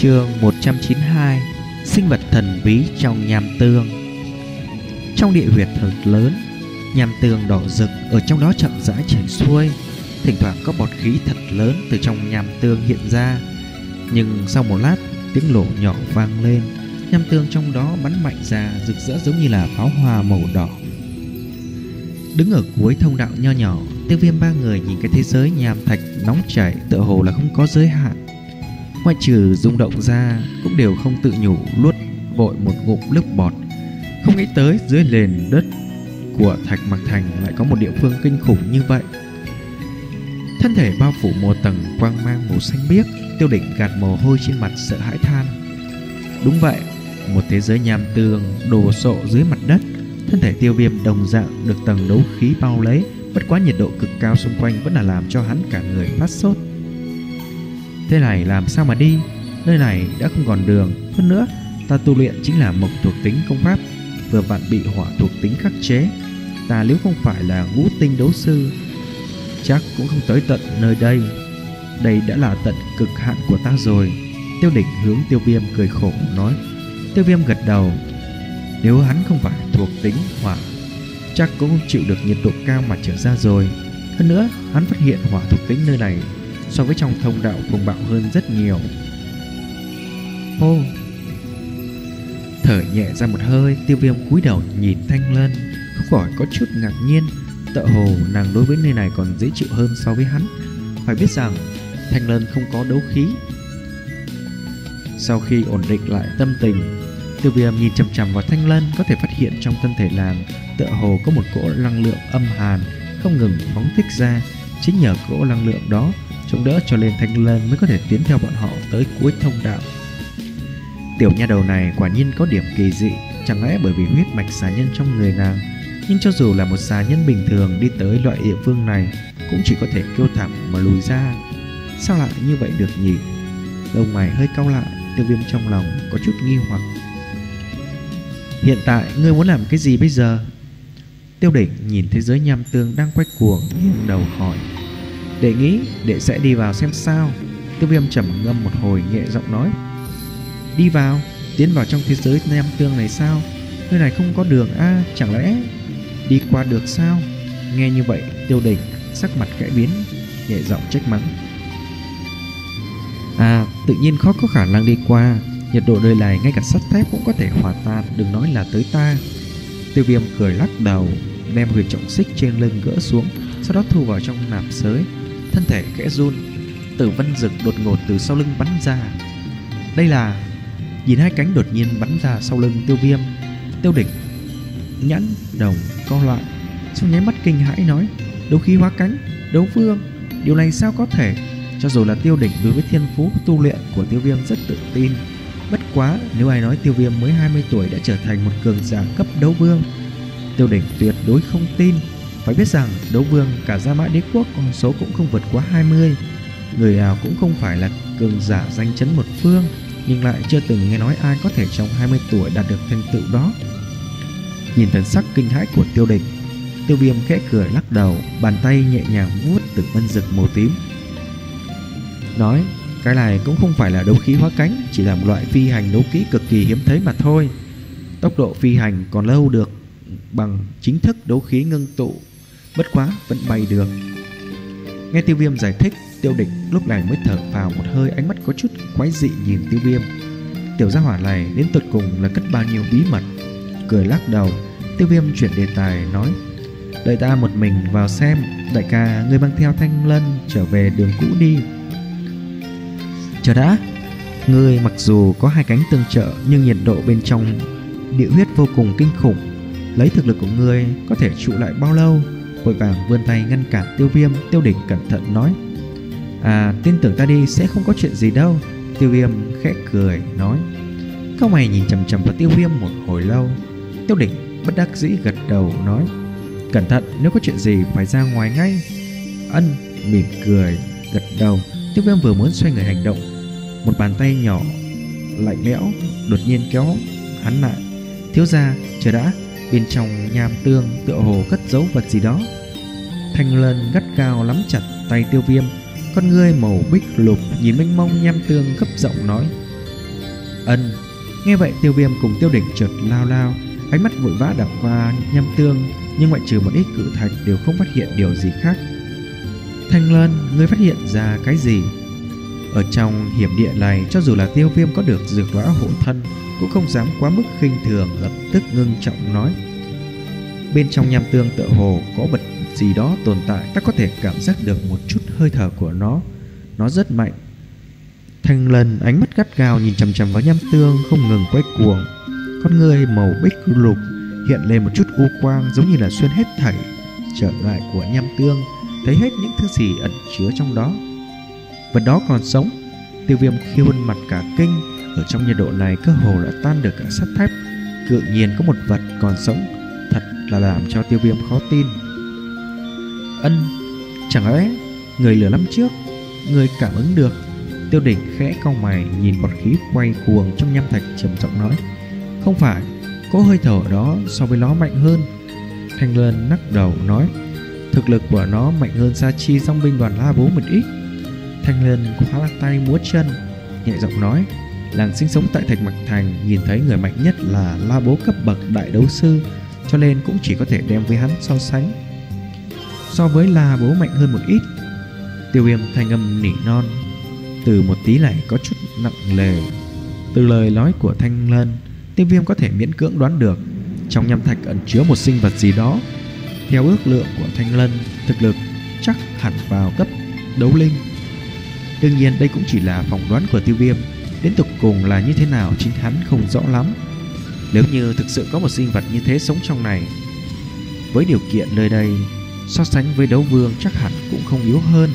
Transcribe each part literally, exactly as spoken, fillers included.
Chương một trăm chín mươi hai. Sinh vật thần bí trong nham tương. Trong địa huyệt thật lớn, nham tương đỏ rực ở trong đó chậm rãi chảy xuôi. Thỉnh thoảng có bọt khí thật lớn từ trong nham tương hiện ra. Nhưng sau một lát, tiếng nổ nhỏ vang lên. Nham tương trong đó bắn mạnh ra, rực rỡ giống như là pháo hoa màu đỏ. Đứng ở cuối thông đạo nho nhỏ, Tiêu Viêm ba người nhìn cái thế giới nham thạch nóng chảy tựa hồ là không có giới hạn. Ngoại trừ rung động ra, cũng đều không tự nhủ luốt vội một ngụm nước bọt. Không nghĩ tới dưới nền đất của Thạch Mặc Thành lại có một địa phương kinh khủng như vậy. Thân thể bao phủ một tầng quang mang màu xanh biếc, Tiêu Đỉnh gạt mồ hôi trên mặt sợ hãi than. Đúng vậy, một thế giới nham tương đồ sộ dưới mặt đất. Thân thể Tiêu Viêm đồng dạng được tầng đấu khí bao lấy, bất quá nhiệt độ cực cao xung quanh vẫn là làm cho hắn cả người phát sốt. Thế này làm sao mà đi? Nơi này đã không còn đường. Hơn nữa, ta tu luyện chính là mộc thuộc tính công pháp, vừa vặn bị hỏa thuộc tính khắc chế. Ta nếu không phải là ngũ tinh đấu sư, chắc cũng không tới tận nơi đây. Đây đã là tận cực hạn của ta rồi. Tiêu Đỉnh hướng Tiêu Viêm cười khổ nói. Tiêu Viêm gật đầu. Nếu hắn không phải thuộc tính hỏa, chắc cũng không chịu được nhiệt độ cao mà trở ra rồi. Hơn nữa, hắn phát hiện hỏa thuộc tính nơi này so với trong thông đạo cuồng bạo hơn rất nhiều. Hô! Thở nhẹ ra một hơi, Tiêu Viêm cúi đầu nhìn Thanh Lân, không khỏi có chút ngạc nhiên. Tựa hồ nàng đối với nơi này còn dễ chịu hơn so với hắn. Phải biết rằng Thanh Lân không có đấu khí. Sau khi ổn định lại tâm tình, Tiêu Viêm nhìn chằm chằm vào Thanh Lân, có thể phát hiện trong thân thể nàng tựa hồ có một cỗ năng lượng âm hàn không ngừng phóng thích ra. Chính nhờ cỗ năng lượng đó chống đỡ cho nên Thanh Lân mới có thể tiến theo bọn họ tới cuối thông đạo. Tiểu nha đầu này quả nhiên có điểm kỳ dị. Chẳng lẽ bởi vì huyết mạch xà nhân trong người nàng? Nhưng cho dù là một xà nhân bình thường đi tới loại địa phương này cũng chỉ có thể kêu thảm mà lùi ra. Sao lại như vậy được nhỉ? Lông mày hơi cau lại, Tiêu Viêm trong lòng có chút nghi hoặc. Hiện tại ngươi muốn làm cái gì bây giờ? Tiêu Đỉnh nhìn thế giới nham tương đang quay cuồng, nghiêng đầu hỏi. Đệ nghĩ đệ sẽ đi vào xem sao. Tiêu Viêm trầm ngâm một hồi, nhẹ giọng nói. Đi vào? Tiến vào trong thế giới nham tương này sao? Nơi này không có đường a, à, chẳng lẽ đi qua được sao? Nghe như vậy, Tiêu Đỉnh sắc mặt khẽ biến, nhẹ giọng trách mắng. À, tự nhiên khó có khả năng đi qua. Nhiệt độ nơi này ngay cả sắt thép cũng có thể hòa tan, đừng nói là tới ta. Tiêu Viêm cười lắc đầu, đem huyền trọng xích trên lưng gỡ xuống, sau đó thu vào trong nạp sới. Thân thể khẽ run, Tử Vân Dực đột ngột từ sau lưng bắn ra. Đây là... Nhìn hai cánh đột nhiên bắn ra sau lưng Tiêu Viêm, Tiêu Đỉnh nhãn đồng co lại, trong nháy mắt kinh hãi nói. Đấu khí hóa cánh, đấu vương, điều này sao có thể? Cho dù là Tiêu Đỉnh đối với thiên phú tu luyện của Tiêu Viêm rất tự tin. Bất quá nếu ai nói Tiêu Viêm mới hai mươi tuổi đã trở thành một cường giả cấp đấu vương, Tiêu Đỉnh tuyệt đối không tin. Phải biết rằng đấu vương cả Gia Mã Đế Quốc con số cũng không vượt quá hai mươi. Người nào cũng không phải là cường giả danh chấn một phương, nhưng lại chưa từng nghe nói ai có thể trong hai mươi tuổi đạt được thành tựu đó. Nhìn thần sắc kinh hãi của Tiêu Đỉnh, Tiêu Viêm khẽ cười lắc đầu, bàn tay nhẹ nhàng vuốt Tử Vân Dực màu tím, nói. Cái này cũng không phải là đấu khí hóa cánh, chỉ là một loại phi hành đấu kỹ cực kỳ hiếm thấy mà thôi. Tốc độ phi hành còn lâu được bằng chính thức đấu khí ngưng tụ, bất quá vẫn bay được. Nghe Tiêu Viêm giải thích, Tiêu Đỉnh lúc này mới thở phào một hơi, ánh mắt có chút quái dị nhìn Tiêu Viêm. Tiểu gia hỏa này đến tận cùng là cất bao nhiêu bí mật? Cười lắc đầu, Tiêu Viêm chuyển đề tài nói. Đợi ta một mình vào xem. Đại ca, ngươi mang theo Thanh Lân trở về đường cũ đi. Chờ đã, ngươi mặc dù có hai cánh tương trợ, nhưng nhiệt độ bên trong địa huyết vô cùng kinh khủng. Lấy thực lực của ngươi có thể trụ lại bao lâu? Vội vàng vươn tay ngăn cản Tiêu Viêm. Tiêu Đỉnh cẩn thận nói. À, tin tưởng ta đi, sẽ không có chuyện gì đâu. Tiêu Viêm khẽ cười nói. Cao mày nhìn chằm chằm vào Tiêu Viêm một hồi lâu. Tiêu Đỉnh bất đắc dĩ gật đầu nói. Cẩn thận, nếu có chuyện gì phải ra ngoài ngay. Ân mỉm cười gật đầu. Tiêu Viêm vừa muốn xoay người hành động, một bàn tay nhỏ lạnh lẽo đột nhiên kéo hắn lại. Thiếu gia, chờ đã. Bên trong nham tương tựa hồ cất giấu vật gì đó. Thanh Lân gắt gao nắm chặt tay Tiêu Viêm, con ngươi màu bích lục nhìn mênh mông nham tương gấp giọng nói. Ân. Nghe vậy Tiêu Viêm cùng Tiêu Đỉnh chợt lao lao, ánh mắt vội vã đảo qua Nham Tương, nhưng ngoại trừ một ít cự thạch đều không phát hiện điều gì khác. Thanh Lân, ngươi phát hiện ra cái gì? Ở trong hiểm địa này, cho dù là Tiêu Viêm có được dược lão hộ thân cũng không dám quá mức khinh thường, lập tức ngưng trọng nói: bên trong Nham Tương tựa hồ có vật gì đó tồn tại, ta có thể cảm giác được một chút hơi thở của nó, nó rất mạnh. Thanh Lân ánh mắt gắt gao nhìn chằm chằm vào Nham Tương, không ngừng quay cuồng. Con người màu bích lục hiện lên một chút u quang, giống như là xuyên hết thảy trở ngại của Nham Tương, thấy hết những thứ gì ẩn chứa trong đó. Vật đó còn sống. Tiêu Viêm khi khuôn mặt cả kinh, ở trong nhiệt độ này cơ hồ đã tan được cả sắt thép. Tự nhiên có một vật còn sống, thật là làm cho Tiêu Viêm khó tin. Ân, chẳng lẽ người lửa năm trước người cảm ứng được? Tiêu Đỉnh khẽ cau mày nhìn bọt khí quay cuồng trong nham thạch, trầm giọng nói: không phải, có hơi thở đó so với nó mạnh hơn. Thanh Lân lắc đầu nói: thực lực của nó mạnh hơn Sa Chi dòng binh đoàn La Bố một ít. Thanh Lân khóa tay múa chân, nhẹ giọng nói: làng sinh sống tại Thạch Mạch Thành nhìn thấy người mạnh nhất là La Bố cấp bậc đại đấu sư, cho nên cũng chỉ có thể đem với hắn so sánh. So với La Bố mạnh hơn một ít. Tiêu Viêm thanh âm nỉ non, từ một tí này có chút nặng nề. Từ lời nói của Thanh Lân, Tiêu Viêm có thể miễn cưỡng đoán được trong nham thạch ẩn chứa một sinh vật gì đó. Theo ước lượng của Thanh Lân, thực lực chắc hẳn vào cấp đấu linh. Đương nhiên đây cũng chỉ là phỏng đoán của Tiêu Viêm, đến tục cùng là như thế nào chính hắn không rõ lắm. Nếu như thực sự có một sinh vật như thế sống trong này, với điều kiện nơi đây so sánh với đấu vương chắc hẳn cũng không yếu hơn.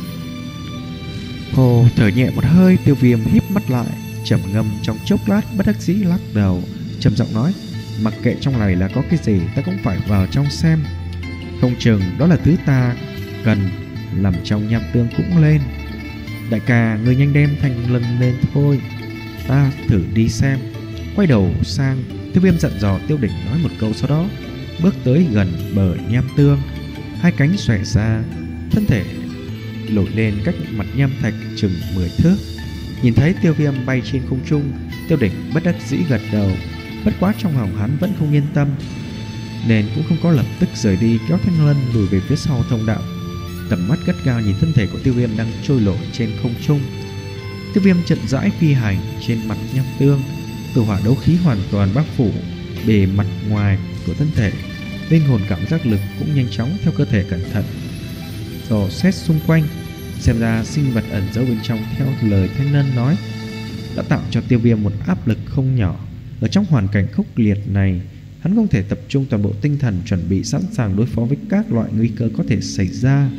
Hồ thở nhẹ một hơi, Tiêu Viêm híp mắt lại, trầm ngâm trong chốc lát, bất đắc dĩ lắc đầu, trầm giọng nói: mặc kệ trong này là có cái gì, ta cũng phải vào trong xem. Không chừng đó là thứ ta cần. Nằm trong Nham Tương cũng lên. Đại ca, người nhanh đem Thanh Lân lên thôi, ta thử đi xem. Quay đầu sang, Tiêu Viêm dặn dò Tiêu Đỉnh nói một câu, sau đó bước tới gần bờ Nham Tương, hai cánh xòe ra, thân thể nổi lên cách mặt nham thạch chừng mười thước. Nhìn thấy Tiêu Viêm bay trên không trung, Tiêu Đỉnh bất đắc dĩ gật đầu. Bất quá trong lòng hắn vẫn không yên tâm, nên cũng không có lập tức rời đi, kéo Thanh Lân lùi về phía sau thông đạo. Tầm mắt gắt gao nhìn thân thể của Tiêu Viêm đang trôi nổi trên không trung. Tiêu Viêm chậm rãi phi hành trên mặt nham tương, tử hỏa đấu khí hoàn toàn bao phủ bề mặt ngoài của thân thể. Linh hồn cảm giác lực cũng nhanh chóng theo cơ thể cẩn thận dò xét xung quanh. Xem ra sinh vật ẩn giấu bên trong, theo lời Thanh Lân nói, đã tạo cho Tiêu Viêm một áp lực không nhỏ. Ở trong hoàn cảnh khốc liệt này, hắn không thể tập trung toàn bộ tinh thần chuẩn bị sẵn sàng đối phó với các loại nguy cơ có thể xảy ra.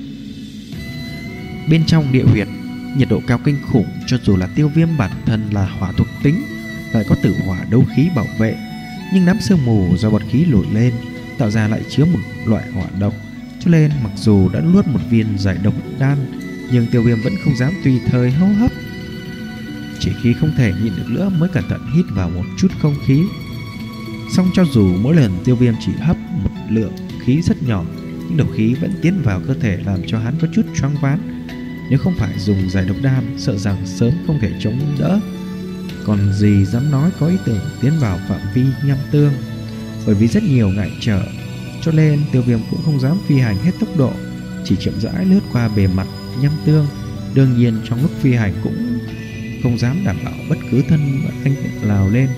Bên trong địa huyệt, nhiệt độ cao kinh khủng, cho dù là Tiêu Viêm bản thân là hỏa thuộc tính, lại có tử hỏa đấu khí bảo vệ, nhưng đám sương mù do bọt khí nổi lên tạo ra lại chứa một loại hỏa độc, cho nên mặc dù đã nuốt một viên giải độc đan, nhưng Tiêu Viêm vẫn không dám tùy thời hô hấp. Chỉ khi không thể nhịn được nữa mới cẩn thận hít vào một chút không khí. Song cho dù mỗi lần Tiêu Viêm chỉ hấp một lượng khí rất nhỏ, nhưng độc khí vẫn tiến vào cơ thể làm cho hắn có chút choáng váng. Nếu không phải dùng giải độc đan, sợ rằng sớm không thể chống đỡ. Còn gì dám nói có ý tưởng tiến vào phạm vi nham tương. Bởi vì rất nhiều ngại trở, cho nên Tiêu Viêm cũng không dám phi hành hết tốc độ, chỉ chậm rãi lướt qua bề mặt nham tương. Đương nhiên trong lúc phi hành cũng không dám đảm bảo bất cứ thân anh nào lên,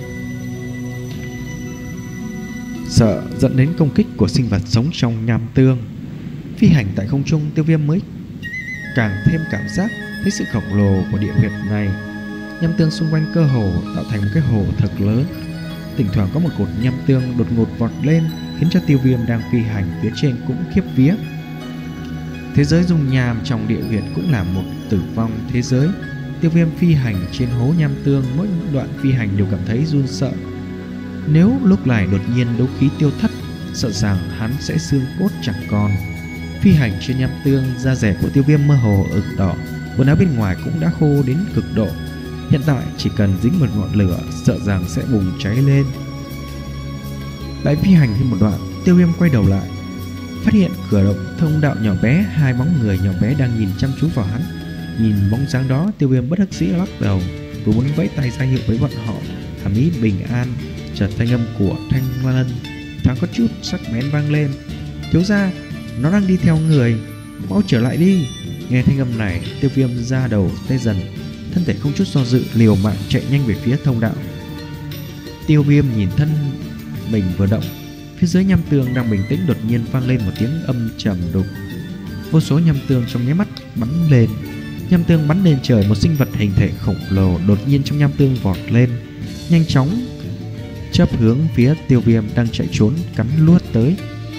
sợ dẫn đến công kích của sinh vật sống trong nham tương. Phi hành tại không trung, Tiêu Viêm mới càng thêm cảm giác thấy sự khổng lồ của địa huyệt này. Nham tương xung quanh cơ hồ tạo thành một cái hồ thật lớn. Thỉnh thoảng có một cột nham tương đột ngột vọt lên, khiến cho Tiêu Viêm đang phi hành phía trên cũng khiếp vía. Thế giới dung nham trong địa huyệt cũng là một tử vong thế giới. Tiêu Viêm phi hành trên hố nham tương, mỗi đoạn phi hành đều cảm thấy run sợ. Nếu lúc này đột nhiên đấu khí tiêu thất, sợ rằng hắn sẽ xương cốt chẳng còn. Phi hành trên nham tương, da rẻ của Tiêu Viêm mơ hồ ửng đỏ, quần áo bên ngoài cũng đã khô đến cực độ. Hiện tại chỉ cần dính một ngọn lửa, sợ rằng sẽ bùng cháy lên. Lại phi hành thêm một đoạn, Tiêu Viêm quay đầu lại, phát hiện cửa động thông đạo nhỏ bé, hai bóng người nhỏ bé đang nhìn chăm chú vào hắn. Nhìn bóng dáng đó, Tiêu Viêm bất đắc dĩ lắc đầu, vừa muốn vẫy tay ra hiệu với bọn họ, hàm ý bình an. Chợt thanh âm của Thanh Lân thoáng có chút sắc bén vang lên: thiếu gia, nó đang đi theo người, mau trở lại đi. Nghe thanh âm này, Tiêu Viêm ra đầu tê dần, thân thể không chút do dự liều mạng chạy nhanh về phía thông đạo. Tiêu Viêm nhìn thân mình vừa động, phía dưới nham tương đang bình tĩnh đột nhiên vang lên một tiếng âm trầm đục. Vô số nham tương trong nháy mắt bắn lên. Nham tương bắn lên trời, một sinh vật hình thể khổng lồ đột nhiên trong nham tương vọt lên, nhanh chóng chớp hướng phía Tiêu Viêm đang chạy trốn cắn luốt tới.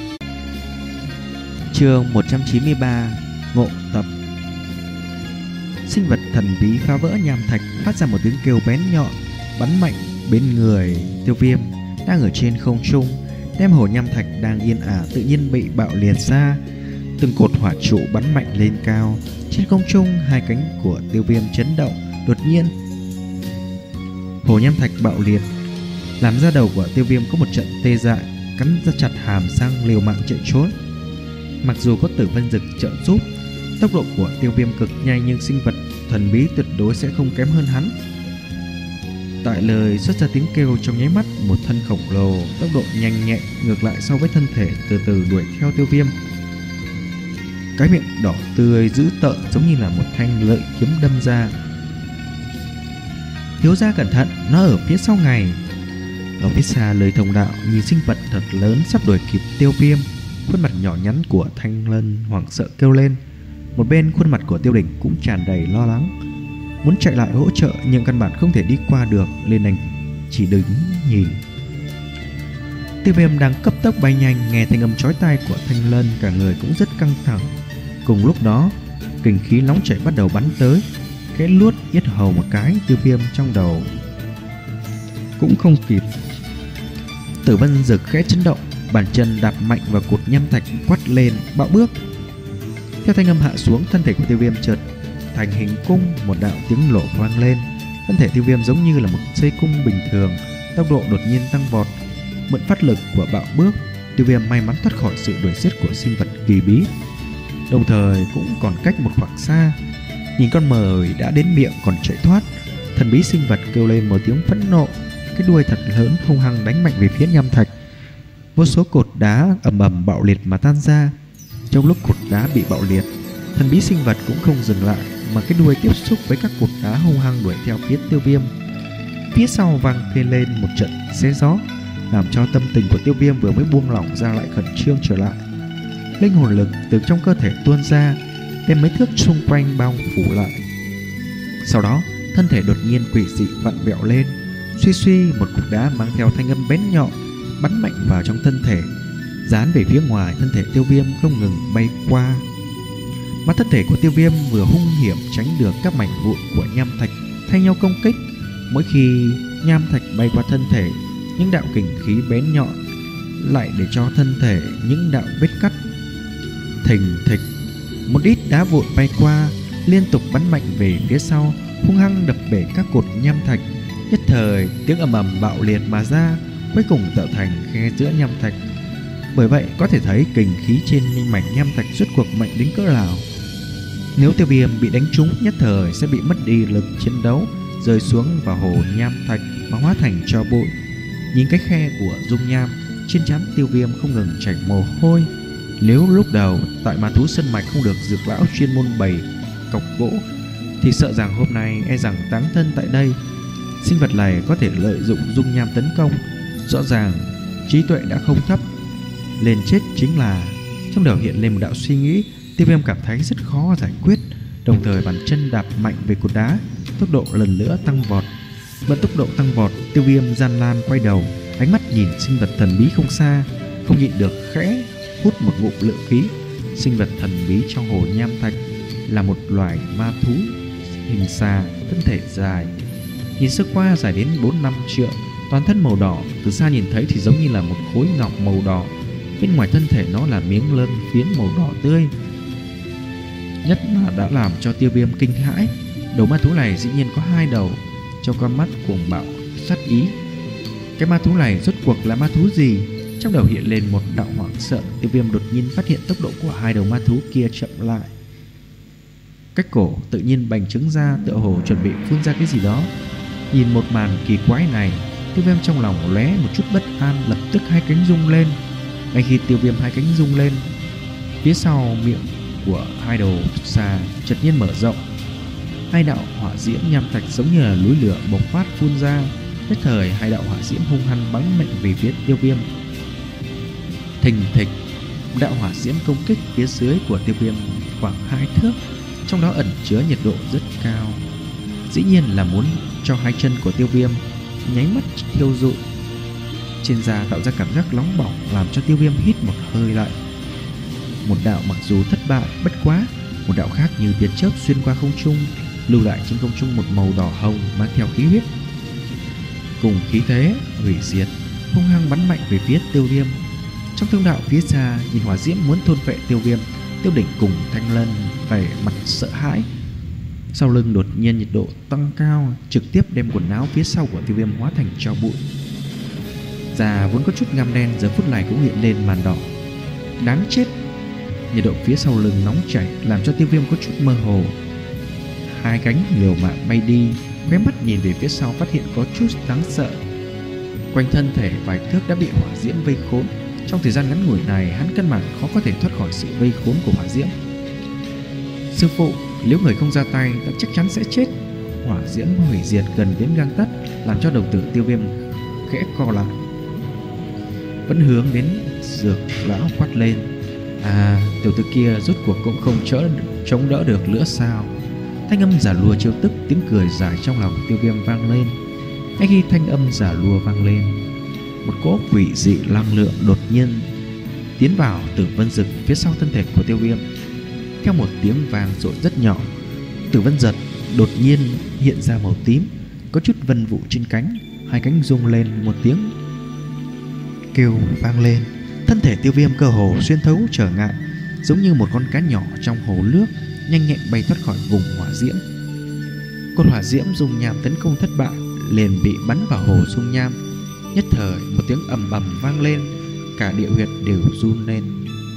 Chương một trăm chín mươi ba: Ngộ tập. Sinh vật thần bí phá vỡ nham thạch phát ra một tiếng kêu bén nhọn, bắn mạnh bên người Tiêu Viêm đang ở trên không trung, đem hồ nham thạch đang yên ả tự nhiên bị bạo liệt ra. Từng cột hỏa trụ bắn mạnh lên cao. Trên không trung, hai cánh của Tiêu Viêm chấn động. Đột nhiên, hồ nham thạch bạo liệt, làm ra đầu của Tiêu Viêm có một trận tê dại, cắn ra chặt hàm răng liều mạng chạy trốn. Mặc dù có Tử Vân Dực trợ giúp, tốc độ của Tiêu Viêm cực nhanh, nhưng sinh vật thần bí tuyệt đối sẽ không kém hơn hắn. Tại lời xuất ra tiếng kêu trong nháy mắt, một thân khổng lồ tốc độ nhanh nhẹn ngược lại so với thân thể từ từ đuổi theo Tiêu Viêm. Cái miệng đỏ tươi dữ tợn giống như là một thanh lợi kiếm đâm ra. Thiếu gia cẩn thận, nó ở phía sau ngài. Ở phía xa lời thông đạo, nhìn sinh vật thật lớn sắp đuổi kịp Tiêu Viêm. Khuôn mặt nhỏ nhắn của Thanh Lân hoảng sợ kêu lên. Một bên khuôn mặt của Tiêu Đỉnh cũng tràn đầy lo lắng, muốn chạy lại hỗ trợ nhưng căn bản không thể đi qua được, nên đành chỉ đứng nhìn. Tiêu Viêm đang cấp tốc bay nhanh, nghe thanh âm chói tai của Thanh Lân, cả người cũng rất căng thẳng. Cùng lúc đó, kình khí nóng chảy bắt đầu bắn tới, khẽ luốt yết hầu một cái. Tiêu Viêm trong đầu cũng không kịp. Tử Vân Dực khẽ chấn động, bàn chân đạp mạnh vào cột nham thạch, quát lên bạo bước. Theo thanh âm hạ xuống, thân thể của Tiêu Viêm chợt thành hình cung, một đạo tiếng nổ vang lên. Thân thể Tiêu Viêm giống như là một dây cung bình thường, tốc độ đột nhiên tăng vọt. Mượn phát lực của bạo bước, Tiêu Viêm may mắn thoát khỏi sự đuổi giết của sinh vật kỳ bí, đồng thời cũng còn cách một khoảng xa. Nhìn con mồi đã đến miệng còn chạy thoát, thần bí sinh vật kêu lên một tiếng phẫn nộ, cái đuôi thật lớn hung hăng đánh mạnh về phía nham thạch. Vô số cột đá ầm ầm bạo liệt mà tan ra. Trong lúc cột đá bị bạo liệt, thần bí sinh vật cũng không dừng lại, mà cái đuôi tiếp xúc với các cột đá hung hăng đuổi theo phía Tiêu Viêm. Phía sau vang lên một trận xé gió, làm cho tâm tình của Tiêu Viêm vừa mới buông lỏng ra lại khẩn trương trở lại. Linh hồn lực từ trong cơ thể tuôn ra, đem mấy thước xung quanh bao phủ lại. Sau đó, thân thể đột nhiên quỷ dị vặn vẹo lên, suy suy một cục đá mang theo thanh âm bén nhọn bắn mạnh vào trong thân thể, dán về phía ngoài. Thân thể Tiêu Viêm không ngừng bay qua, mà thân thể của Tiêu Viêm vừa hung hiểm tránh được các mảnh vụn của nham thạch thay nhau công kích. Mỗi khi nham thạch bay qua thân thể, những đạo kình khí bén nhọn lại để cho thân thể những đạo vết cắt. Thình thịch, một ít đá vụn bay qua, liên tục bắn mạnh về phía sau, hung hăng đập bể các cột nham thạch. Nhất thời tiếng ầm ầm bạo liệt mà ra, cuối cùng tạo thành khe giữa nham thạch. Bởi vậy có thể thấy kình khí trên mảnh nham thạch rốt cuộc mạnh đến cỡ nào. Nếu Tiêu Viêm bị đánh trúng, nhất thời sẽ bị mất đi lực chiến đấu, rơi xuống vào hồ nham thạch mà hóa thành tro bụi. Nhìn cái khe của dung nham, trên trán Tiêu Viêm không ngừng chảy mồ hôi. Nếu lúc đầu tại Ma Thú Sơn Mạch không được dược lão chuyên môn bày cọc gỗ, thì sợ rằng hôm nay e rằng táng thân tại đây. Sinh vật này có thể lợi dụng dung nham tấn công, rõ ràng trí tuệ đã không thấp. Lên chết chính là. Trong đầu hiện lên một đạo suy nghĩ. Tiêu Viêm cảm thấy rất khó giải quyết, đồng thời bàn chân đạp mạnh về cột đá, tốc độ lần nữa tăng vọt. Vẫn tốc độ tăng vọt, Tiêu Viêm gian nan quay đầu, ánh mắt nhìn sinh vật thần bí không xa, không nhịn được khẽ hút một ngụm lượng khí. Sinh vật thần bí trong hồ nham thạch là một loài ma thú hình xà, thân thể dài, nhìn sơ qua dài đến bốn năm trượng, toàn thân màu đỏ. Từ xa nhìn thấy thì giống như là một khối ngọc màu đỏ, bên ngoài thân thể nó là miếng lân phiến màu đỏ tươi. Nhất là đã làm cho Tiêu Viêm kinh hãi. Đầu ma thú này dĩ nhiên có hai đầu, trong con mắt cuồng bạo sát ý. Cái ma thú này rốt cuộc là ma thú gì? Trong đầu hiện lên một đạo hoảng sợ. Tiêu Viêm đột nhiên phát hiện tốc độ của hai đầu ma thú kia chậm lại. Cách cổ tự nhiên bành trướng ra, tựa hồ chuẩn bị phun ra cái gì đó. Nhìn một màn kỳ quái này, Tiêu Viêm trong lòng lóe một chút bất an, lập tức hai cánh rung lên. Ngay khi Tiêu Viêm hai cánh rung lên, phía sau miệng của hai đầu xà chợt nhiên mở rộng. Hai đạo hỏa diễm nham thạch giống như là núi lửa bộc phát phun ra. Nhất thời hai đạo hỏa diễm hung hăng bắn mạnh về phía Tiêu Viêm. Thình thịch, đạo hỏa diễm công kích phía dưới của Tiêu Viêm khoảng hai thước, trong đó ẩn chứa nhiệt độ rất cao. Dĩ nhiên là muốn cho hai chân của Tiêu Viêm nháy mắt thiêu rụi. Trên da tạo ra cảm giác nóng bỏng, làm cho Tiêu Viêm hít một hơi lạnh. Một đạo mặc dù thất bại, bất quá một đạo khác như tia chớp xuyên qua không trung, lưu lại trên không trung một màu đỏ hồng mang theo khí huyết cùng khí thế hủy diệt, hung hăng bắn mạnh về phía Tiêu Viêm. Trong thông đạo phía xa, nhìn hỏa diễm muốn thôn phệ Tiêu Viêm, Tiêu Đỉnh cùng Thanh Lân vẻ mặt sợ hãi. Sau lưng đột nhiên nhiệt độ tăng cao, trực tiếp đem quần áo phía sau của Tiêu Viêm hóa thành tro bụi. Da vốn có chút ngăm đen giờ phút này cũng hiện lên màn đỏ. Đáng chết! Nhiệt độ phía sau lưng nóng chảy làm cho Tiêu Viêm có chút mơ hồ. Hai cánh liều mạng bay đi, khóe mắt nhìn về phía sau phát hiện có chút đáng sợ. Quanh thân thể vài thước đã bị hỏa diễm vây khốn. Trong thời gian ngắn ngủi này, hắn căn bản khó có thể thoát khỏi sự vây khốn của hỏa diễm. Sư phụ, nếu người không ra tay, ta chắc chắn sẽ chết. Hỏa diễm hủy diệt gần đến gang tấc, làm cho đầu tử Tiêu Viêm khẽ co lại. Vẫn hướng đến Dược lão quát lên: à, tiểu tử kia rốt cuộc cũng không chỡ chống đỡ được nữa sao? Thanh âm giả lùa trêu tức, tiếng cười dài trong lòng Tiêu Viêm vang lên. Ngay khi thanh âm giả lùa vang lên, một cỗ quỷ dị năng lượng đột nhiên tiến vào Tử Vân Dực phía sau thân thể của Tiêu Viêm. Theo một tiếng vang rội rất nhỏ, Tử Vân Dực đột nhiên hiện ra màu tím, có chút vân vụ trên cánh, hai cánh rung lên, một tiếng kêu vang lên. Thân thể Tiêu Viêm cơ hồ xuyên thấu trở ngại, giống như một con cá nhỏ trong hồ nước, nhanh nhẹn bay thoát khỏi vùng hỏa diễm. Cột hỏa diễm dung nham tấn công thất bại, liền bị bắn vào hồ dung nham. Nhất thời một tiếng ầm ầm vang lên, cả địa huyệt đều run lên.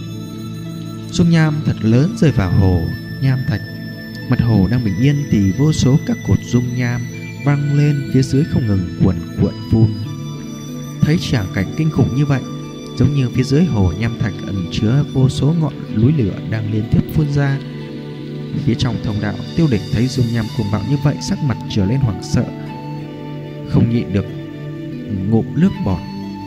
Dung nham thật lớn rơi vào hồ nham thạch. Mặt hồ đang bình yên thì vô số các cột dung nham vang lên phía dưới không ngừng cuồn cuộn phun. Thấy tràng cảnh kinh khủng như vậy, giống như phía dưới hồ nham thạch ẩn chứa vô số ngọn núi lửa đang liên tiếp phun ra. Phía trong thông đạo, Tiêu Đỉnh thấy dung nham cuồng bạo như vậy, sắc mặt trở lên hoảng sợ, không nhịn được ngụm nước bọt.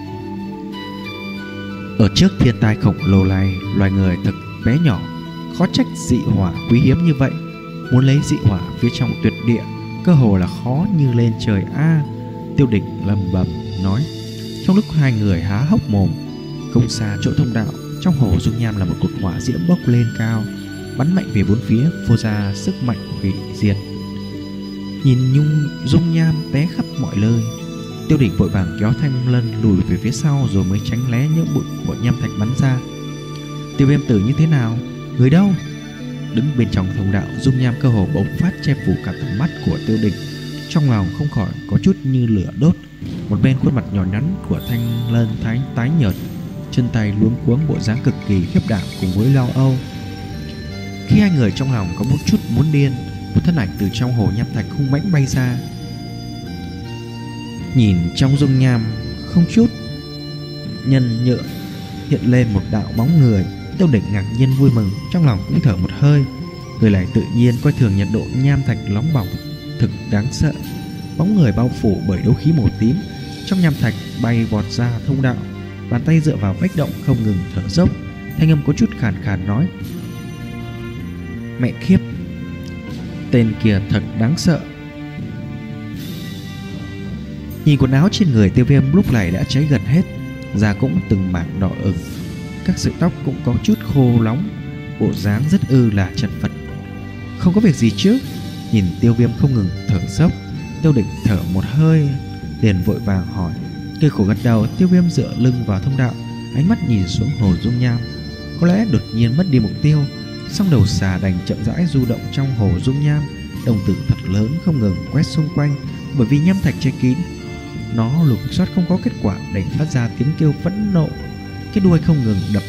Ở trước thiên tai khổng lồ này, loài người thật bé nhỏ, khó trách dị hỏa quý hiếm như vậy. Muốn lấy dị hỏa phía trong tuyệt địa, cơ hồ là khó như lên trời a. À, Tiêu Đỉnh lầm bầm nói. Trong lúc hai người há hốc mồm, không xa chỗ thông đạo, trong hồ dung nham là một cột hỏa diễm bốc lên cao, bắn mạnh về bốn phía, phô ra sức mạnh hủy diệt. Nhìn nhung dung nham té khắp mọi nơi, Tiêu Đỉnh vội vàng kéo Thanh Lân lùi về phía sau, rồi mới tránh né những bụi của nham thạch bắn ra. Tiêu Viêm tử như thế nào? Người đâu? Đứng bên trong thông đạo, dung nham cơ hồ bộc phát che phủ cả tầm mắt của Tiêu Đỉnh. Trong lòng không khỏi có chút như lửa đốt. Một bên khuôn mặt nhỏ nhắn của Thanh Lân thái tái nhợt, chân tay luống cuống, bộ dáng cực kỳ khiếp đảm cùng với lo âu. Khi hai người trong lòng có một chút muốn điên, một thân ảnh từ trong hồ nham thạch hung mãnh bay ra. Nhìn trong dung nham không chút nhân nhượng hiện lên một đạo bóng người. Tiêu Đỉnh ngạc nhiên vui mừng, trong lòng cũng thở một hơi. Người này tự nhiên coi thường nhiệt độ nham thạch nóng bỏng, thực đáng sợ. Bóng người bao phủ bởi đấu khí màu tím, trong nham thạch bay vọt ra thông đạo, bàn tay dựa vào vách động không ngừng thở dốc. Thanh âm có chút khàn khàn nói: mẹ khiếp, tên kia thật đáng sợ. Nhìn quần áo trên người Tiêu Viêm lúc này đã cháy gần hết, da cũng từng mảng đỏ ửng, các sợi tóc cũng có chút khô nóng, bộ dáng rất ư là chật vật. Không có việc gì chứ? Nhìn Tiêu Viêm không ngừng thở dốc, Tiêu Đỉnh thở một hơi, liền vội vàng hỏi. Cây cổ gật đầu, Tiêu Viêm dựa lưng vào thông đạo, ánh mắt nhìn xuống hồ dung nham. Có lẽ đột nhiên mất đi mục tiêu, song đầu xà đành chậm rãi du động trong hồ dung nham. Đồng tử thật lớn không ngừng quét xung quanh, bởi vì nham thạch che kín, nó lục soát không có kết quả, đành phát ra tiếng kêu phẫn nộ, cái đuôi không ngừng đập.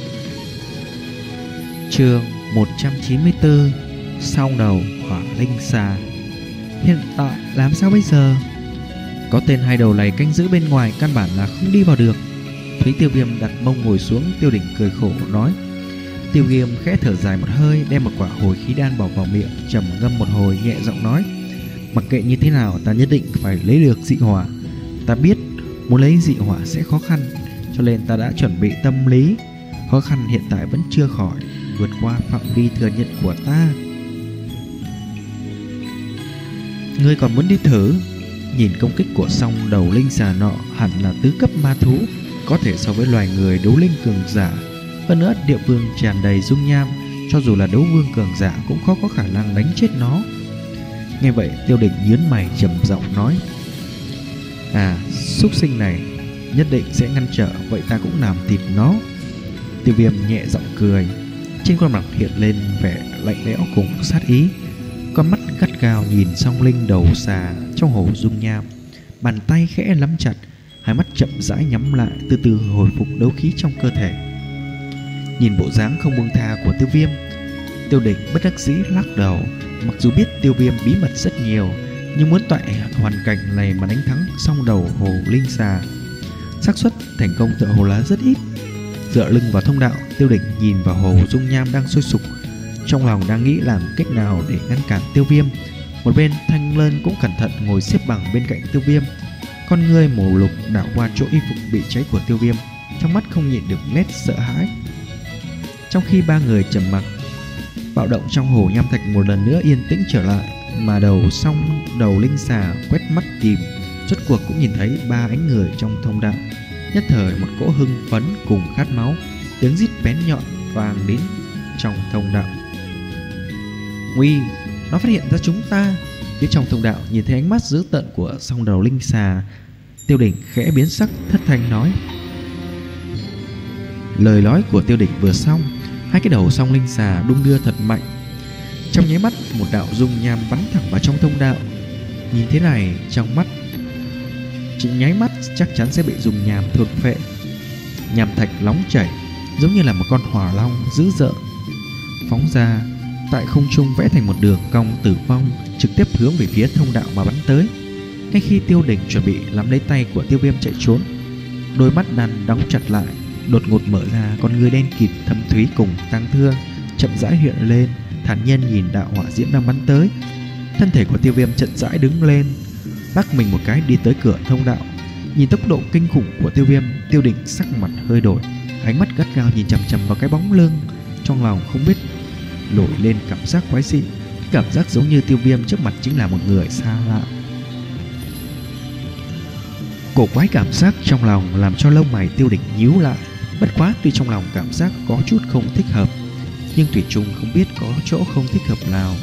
Chương một trăm chín mươi tư, sau đầu hỏa linh xà. Hiện tại làm sao bây giờ? Có tên hai đầu này canh giữ bên ngoài, căn bản là không đi vào được. Thấy Tiêu Viêm đặt mông ngồi xuống, Tiêu Đỉnh cười khổ nói. Tiêu Viêm khẽ thở dài một hơi, đem một quả hồi khí đan bỏ vào miệng, trầm ngâm một hồi, nhẹ giọng nói. Mặc kệ như thế nào, ta nhất định phải lấy được dị hỏa. Ta biết muốn lấy dị hỏa sẽ khó khăn, cho nên ta đã chuẩn bị tâm lý. Khó khăn hiện tại vẫn chưa khỏi, vượt qua phạm vi thừa nhận của ta. Ngươi còn muốn đi thử? Nhìn công kích của song đầu linh xà nọ hẳn là tứ cấp ma thú, có thể so với loài người đấu linh cường giả. Hơn nữa địa phương tràn đầy dung nham, cho dù là đấu vương cường giả cũng khó có khả năng đánh chết nó. Nghe vậy Tiêu Đỉnh nhướng mày trầm giọng nói. À, súc sinh này nhất định sẽ ngăn trở, vậy ta cũng làm thịt nó. Tiêu Viêm nhẹ giọng cười, trên khuôn mặt hiện lên vẻ lạnh lẽo cùng sát ý. Con mắt gắt gao nhìn song linh đầu xà trong hồ dung nham, bàn tay khẽ nắm chặt, hai mắt chậm rãi nhắm lại, từ từ hồi phục đấu khí trong cơ thể. Nhìn bộ dáng không buông tha của Tiêu Viêm, Tiêu Đỉnh bất đắc dĩ lắc đầu. Mặc dù biết Tiêu Viêm bí mật rất nhiều, nhưng muốn tại hoàn cảnh này mà đánh thắng song đầu hồ linh xà, xác suất thành công tựa hồ là rất ít. Dựa lưng vào thông đạo, Tiêu Đỉnh nhìn vào hồ dung nham đang sôi sục, trong lòng đang nghĩ làm cách nào để ngăn cản Tiêu Viêm. Một bên Thanh Lân cũng cẩn thận ngồi xếp bằng bên cạnh Tiêu Viêm, con ngươi màu lục đảo qua chỗ y phục bị cháy của Tiêu Viêm, trong mắt không nhịn được nét sợ hãi. Trong khi ba người trầm mặc, bạo động trong hồ nham thạch một lần nữa yên tĩnh trở lại, mà đầu song đầu linh xà quét mắt tìm, rốt cuộc cũng nhìn thấy ba ánh người trong thông đạo. Nhất thời một cỗ hưng phấn cùng khát máu, tiếng rít bén nhọn vang đến trong thông đạo. Nguy, nó phát hiện ra chúng ta. Phía trong thông đạo nhìn thấy ánh mắt dữ tợn của song đầu linh xà, Tiêu Đỉnh khẽ biến sắc, thất thanh nói. Lời nói của Tiêu Đỉnh vừa xong, hai cái đầu song linh xà đung đưa thật mạnh. Trong nháy mắt, một đạo dung nham bắn thẳng vào trong thông đạo. Nhìn thế này, trong mắt chỉ nháy mắt chắc chắn sẽ bị dung nham thôn phệ. Nham thạch nóng chảy, giống như là một con hỏa long dữ dợn phóng ra, tại không trung vẽ thành một đường cong tử vong, trực tiếp hướng về phía thông đạo mà bắn tới. Ngay khi Tiêu Đỉnh chuẩn bị nắm lấy tay của Tiêu Viêm chạy trốn, đôi mắt đàn đóng chặt lại, đột ngột mở ra, con người đen kịt thâm thúy cùng tang thương chậm rãi hiện lên, thản nhiên nhìn đạo hỏa diễm đang bắn tới. Thân thể của Tiêu Viêm chậm rãi đứng lên, lắc mình một cái đi tới cửa thông đạo. Nhìn tốc độ kinh khủng của Tiêu Viêm, Tiêu Đỉnh sắc mặt hơi đổi, ánh mắt gắt gao nhìn chằm chằm vào cái bóng lưng, trong lòng không biết nổi lên cảm giác quái dị, cảm giác giống như Tiêu Viêm trước mặt chính là một người xa lạ. Cổ quái cảm giác trong lòng làm cho lông mày Tiêu Đỉnh nhíu lại. Bất quá tuy trong lòng cảm giác có chút không thích hợp, nhưng thủy chung không biết có chỗ không thích hợp nào.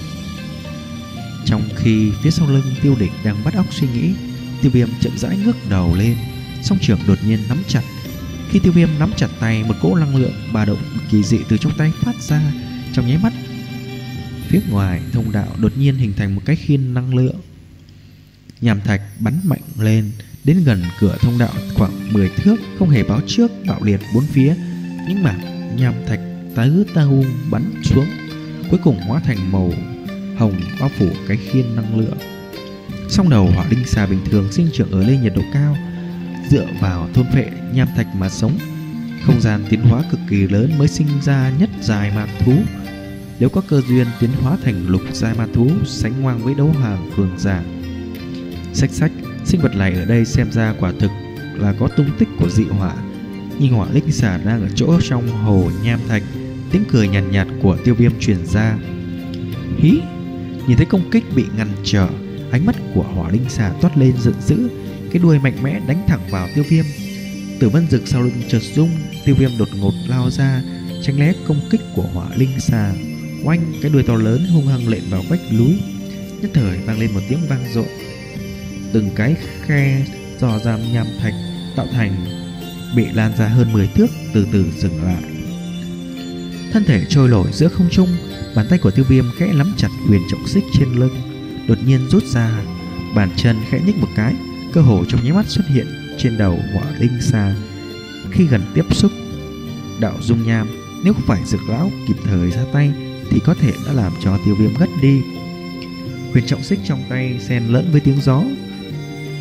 Trong khi phía sau lưng Tiêu Đỉnh đang bắt óc suy nghĩ, Tiêu Viêm chậm rãi ngước đầu lên, song trưởng đột nhiên nắm chặt. Khi Tiêu Viêm nắm chặt tay, một cỗ năng lượng ba động kỳ dị từ trong tay phát ra. Trong nháy mắt, phía ngoài thông đạo đột nhiên hình thành một cái khiên năng lượng. Nham thạch bắn mạnh lên, đến gần cửa thông đạo khoảng mười thước, không hề báo trước, bạo liệt bốn phía. Những mảng nham thạch tứ tau bắn xuống, cuối cùng hóa thành màu hồng bao phủ cái khiên năng lượng. Song đầu hỏa linh xà bình thường sinh trưởng ở lên nhiệt độ cao, dựa vào thôn phệ nham thạch mà sống. Không gian tiến hóa cực kỳ lớn mới sinh ra nhất giai ma thú. Nếu có cơ duyên tiến hóa thành lục giai ma thú, sánh ngang với đấu hoàng cường giả. Sách sách, sinh vật này ở đây xem ra quả thực là có tung tích của dị hỏa. Nhưng hỏa linh xà đang ở chỗ trong hồ nham thạch. Tiếng cười nhàn nhạt, nhạt của Tiêu Viêm truyền ra. Hí! Nhìn thấy công kích bị ngăn trở, ánh mắt của hỏa linh xà toát lên giận dữ, cái đuôi mạnh mẽ đánh thẳng vào Tiêu Viêm. Tử vân dực sau lưng chợt rung, Tiêu Viêm đột ngột lao ra, tránh né công kích của hỏa linh xà. Oanh, cái đuôi to lớn hung hăng lện vào vách núi. Nhất thời vang lên một tiếng vang dội. Từng cái khe dò dam nham thạch tạo thành bị lan ra hơn mười thước, từ từ dừng lại. Thân thể trôi nổi giữa không trung, bàn tay của Tiêu Viêm khẽ nắm chặt huyền trọng xích trên lưng, đột nhiên rút ra, bàn chân khẽ nhích một cái, cơ hồ trong nháy mắt xuất hiện trên đầu hỏa linh xà. Khi gần tiếp xúc đạo dung nham, nếu không phải Dược lão kịp thời ra tay thì có thể đã làm cho Tiêu Viêm ngất đi. Huyền trọng xích trong tay xen lẫn với tiếng gió,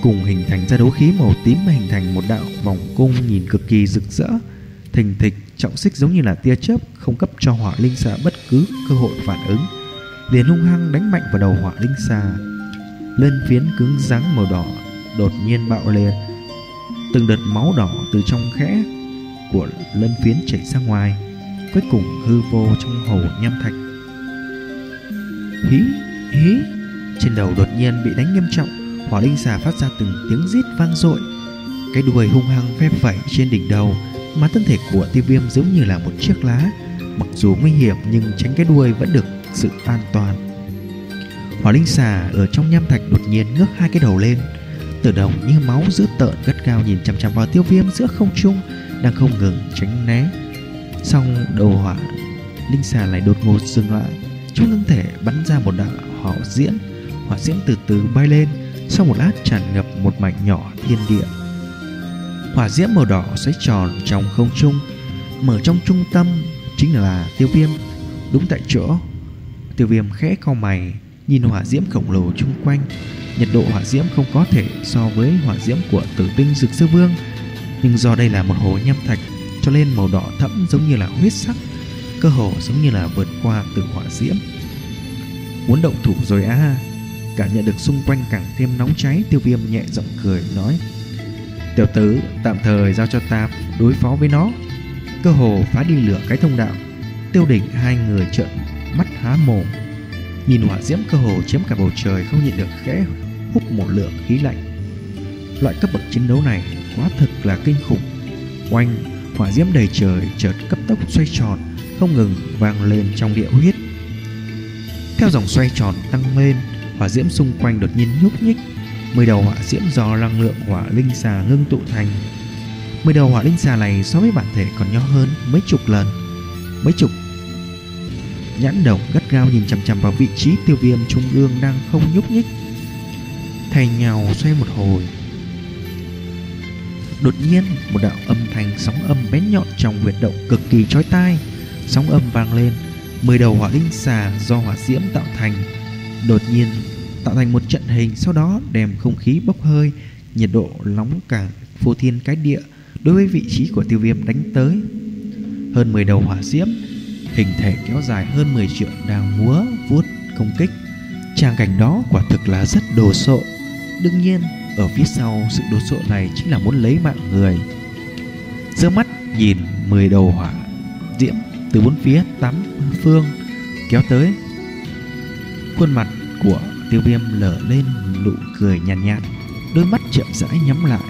cùng hình thành ra đấu khí màu tím mà hình thành một đạo vòng cung nhìn cực kỳ rực rỡ. Thình thịch, trọng xích giống như là tia chớp, không cấp cho hỏa linh xà bất cứ cơ hội phản ứng, liền hung hăng đánh mạnh vào đầu hỏa linh xà. Lân phiến cứng rắn màu đỏ đột nhiên bạo lên, từng đợt máu đỏ từ trong kẽ của lân phiến chảy ra ngoài, cuối cùng hư vô trong hồ nham thạch. Hí hí, trên đầu đột nhiên bị đánh nghiêm trọng, hỏa linh xà phát ra từng tiếng rít vang dội, cái đuôi hung hăng phe phẩy trên đỉnh đầu, mà thân thể của Tiêu Viêm giống như là một chiếc lá, mặc dù nguy hiểm nhưng tránh cái đuôi vẫn được sự an toàn. Hỏa linh xà ở trong nham thạch đột nhiên ngước hai cái đầu lên, Tử Đồng như máu dữ tợn gắt gao nhìn chằm chằm vào Tiêu Viêm giữa không trung, đang không ngừng tránh né. Song đầu hỏa linh xà lại đột ngột dừng lại, trong thân thể bắn ra một đạo hỏa diễm. Hỏa diễm từ từ bay lên, sau một lát tràn ngập một mảnh nhỏ thiên địa. Hỏa diễm màu đỏ xoay tròn trong không trung, mở trong trung tâm chính là Tiêu Viêm. Đúng tại chỗ, Tiêu Viêm khẽ cau mày, nhìn hỏa diễm khổng lồ chung quanh. Nhiệt độ hỏa diễm không có thể so với hỏa diễm của Tử Tinh Dực Sư Vương, nhưng do đây là một hồ nham thạch cho nên màu đỏ thẫm giống như là huyết sắc, cơ hồ giống như là vượt qua từ hỏa diễm. Muốn động thủ rồi à? Cảm nhận được xung quanh càng thêm nóng cháy, Tiêu Viêm nhẹ giọng cười nói: Tiểu tử, tạm thời giao cho ta đối phó với nó. Cơ hồ phá đi lửa cái thông đạo. Tiêu Đỉnh hai người trợn mắt há mồm, nhìn hỏa diễm cơ hồ chiếm cả bầu trời, không nhịn được khẽ hút một lượng khí lạnh. Loại cấp bậc chiến đấu này quá thực là kinh khủng. Oanh, hỏa diễm đầy trời chợt cấp tốc xoay tròn, không ngừng vang lên trong địa huyết. Theo dòng xoay tròn tăng lên, hỏa diễm xung quanh đột nhiên nhúc nhích. Mười đầu hỏa diễm do năng lượng hỏa linh xà ngưng tụ thành. Mười đầu hỏa linh xà này so với bản thể còn nhỏ hơn mấy chục lần. Mấy chục nhãn đồng gắt gao nhìn chằm chằm vào vị trí Tiêu Viêm trung ương đang không nhúc nhích, thay nhau xoay một hồi. Đột nhiên một đạo âm thanh sóng âm bén nhọn trong huyệt động cực kỳ chói tai. Sóng âm vang lên, mười đầu hỏa linh xà do hỏa diễm tạo thành đột nhiên tạo thành một trận hình, sau đó đem không khí bốc hơi, nhiệt độ nóng cả phô thiên cái địa đối với vị trí của Tiêu Viêm đánh tới. Hơn mười đầu hỏa diễm hình thể kéo dài hơn mười trượng đang múa vuốt công kích. Tràng cảnh đó quả thực là rất đồ sộ. Đương nhiên ở phía sau sự đồ sộ này chính là muốn lấy mạng người. Giơ mắt nhìn mười đầu hỏa diễm từ bốn phía tám phương kéo tới, khuôn mặt của Tiêu Viêm lở lên nụ cười nhàn nhạt, nhạt, đôi mắt chậm rãi nhắm lại.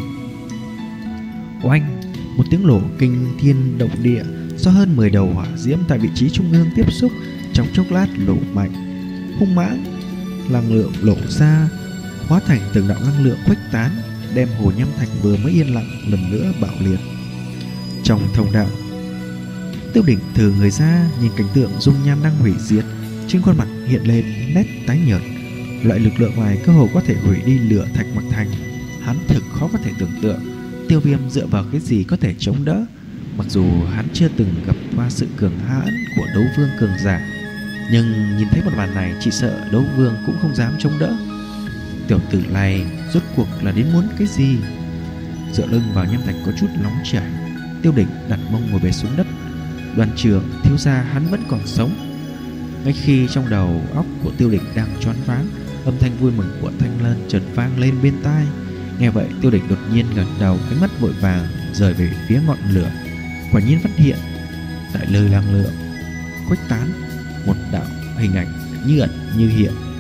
Oanh, một tiếng nổ kinh thiên động địa do hơn mười đầu hỏa diễm tại vị trí trung ương tiếp xúc, trong chốc lát nổ mạnh, hung mãnh năng lượng lộ ra, hóa thành từng đạo năng lượng khuếch tán, đem hồ nham thạch vừa mới yên lặng lần nữa bạo liệt. Trong thông đạo, Tiêu Đỉnh thừ người ra, nhìn cảnh tượng dung nham đang hủy diệt, trên khuôn mặt hiện lên nét tái nhợt. Loại lực lượng này cơ hồ có thể hủy đi lửa thạch mặc thành. Hắn thực khó có thể tưởng tượng Tiêu Viêm dựa vào cái gì có thể chống đỡ. Mặc dù hắn chưa từng gặp qua sự cường hãn của đấu vương cường giả, nhưng nhìn thấy một màn này, chỉ sợ đấu vương cũng không dám chống đỡ. Tiểu tử này rốt cuộc là đến muốn cái gì? Dựa lưng vào nham thạch có chút nóng chảy, Tiêu Đỉnh đặt mông ngồi bệt xuống đất. Đoàn trưởng, thiếu gia hắn vẫn còn sống. Ngay khi trong đầu óc của Tiêu Đỉnh đang choáng váng, âm thanh vui mừng của Thanh Lân chợt vang lên bên tai. Nghe vậy, Tiêu Đỉnh đột nhiên gật đầu, ánh mắt vội vàng rời về phía ngọn lửa. Quả nhiên phát hiện tại nơi năng lượng khuếch tán, một đạo hình ảnh như ẩn như hiện